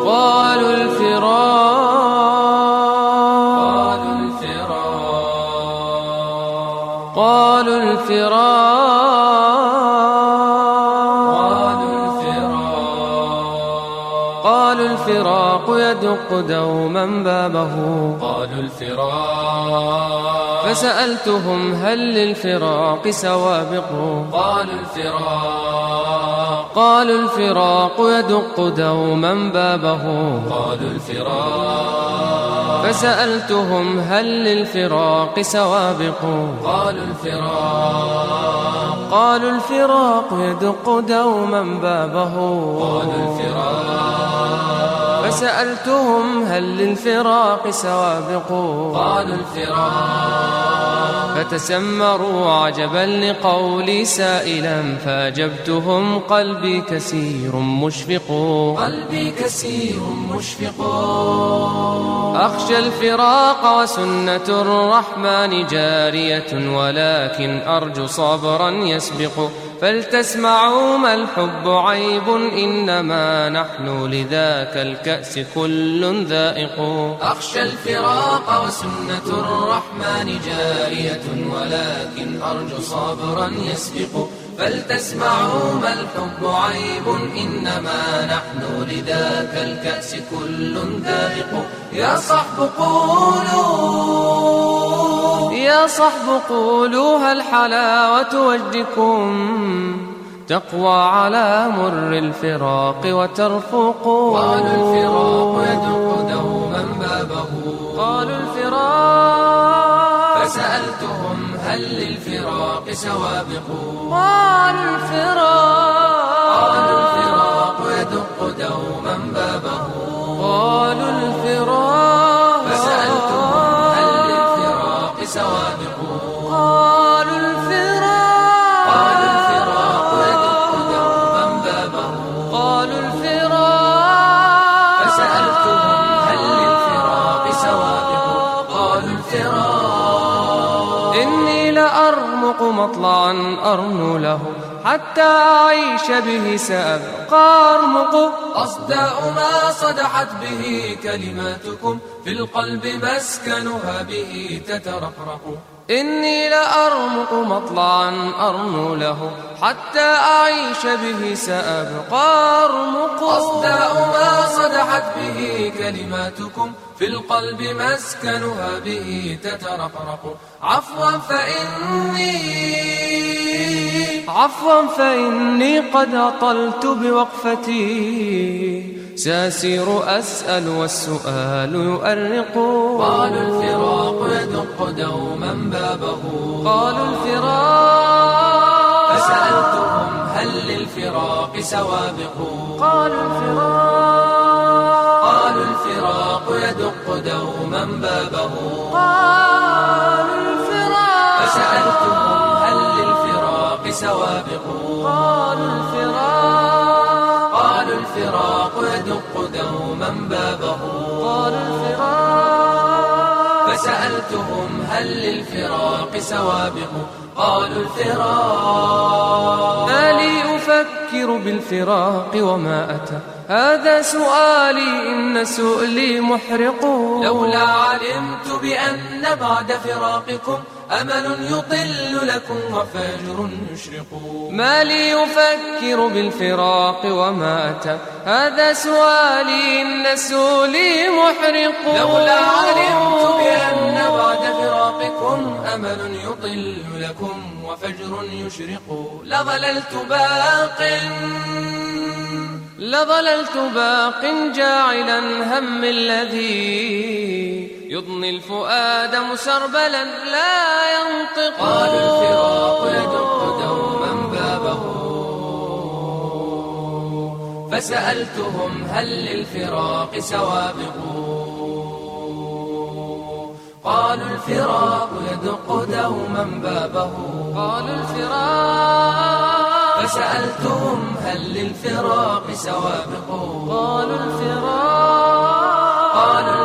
قالوا الفراق يدق دوما بابه. قالوا الفراق فسألتهم هل للفراق سوابق؟ قالوا الفراق يدق دوما بابه. قالوا الفراق فسألتهم هل للفراق سوابق؟ قالوا الفراق يدق دوما بابه. فسألتهم هل للفراق سوابق؟ قالوا الفراق فتسمروا عجبا لقولي سائلا فأجبتهم قلبي كثير مشفق. أخشى الفراق وسنة الرحمن جارية ولكن أرجو صبرا يسبق. فلتسمعوا ما الحب عيب إنما نحن لذاك الكأس كل ذائق. أخشى الفراق وسنة الرحمن جارية ولكن أرجو صبرا يسبق. فلتسمعوا ما الحب عيب إنما نحن لذاك الكأس كل ذائق. يا صحب قولوا هل حلاوة وجدكم تقوى على مر الفراق وترفق. قالوا الفراق يدق دوما بابه. فسألتهم هل للفراق سوابق؟ قالوا الفراق يدق دوما بابه. فسألتهم هل للفراق سوابق؟ قالوا الفراق يدق دوما بابه. فسألتهم هل للفراق سوابق؟ قالوا الفراق إني لأرمق مطلعا أرنو له حتى أعيش به سأبقى أرمق. أصداء ما صدحت به كلماتكم في القلب مسكنها به تترقرق. إني لأرمق مطلعا أرنو له حتى أعيش به سأبقى أرمق. أصداء ما صدحت به كلماتكم في القلب مسكنها به تترقرق. عفوا فإني قد أطلت بوقفتي سأسير أسأل والسؤال يؤرق. قالوا الفراق يدق دوما بابه. فسألتهم هل للفراق سوابق؟ قالوا الفراق يدق دوما بابه. فسألتهم هل للفراق سوابق؟ قالوا الفراق يدق دوما بابه. فسألتهم هل للفراق سوابق؟ قالوا الفراق ما لي أفكر بالفراق وما أتى هذا سؤالي إن سؤلي محرق. لولا علمت بأن بعد فراقكم أمل يطل لكم وفجر يشرق. ما لي أفكر بالفراق وما أتى هذا سؤالي إن سؤلي محرق. لولا علمت بأن بعد فراقكم أمل يطل لكم وفجر يشرق. لظللت باق جاعلا هم الذي يضني الفؤاد مسربلا لا ينطق. قالوا الفراق يدق دوما بابه. فسألتهم هل للفراق سوابق؟ قالوا الفراق يدق دوما بابه. فسألتهم هل للفراق سوابق؟ قالوا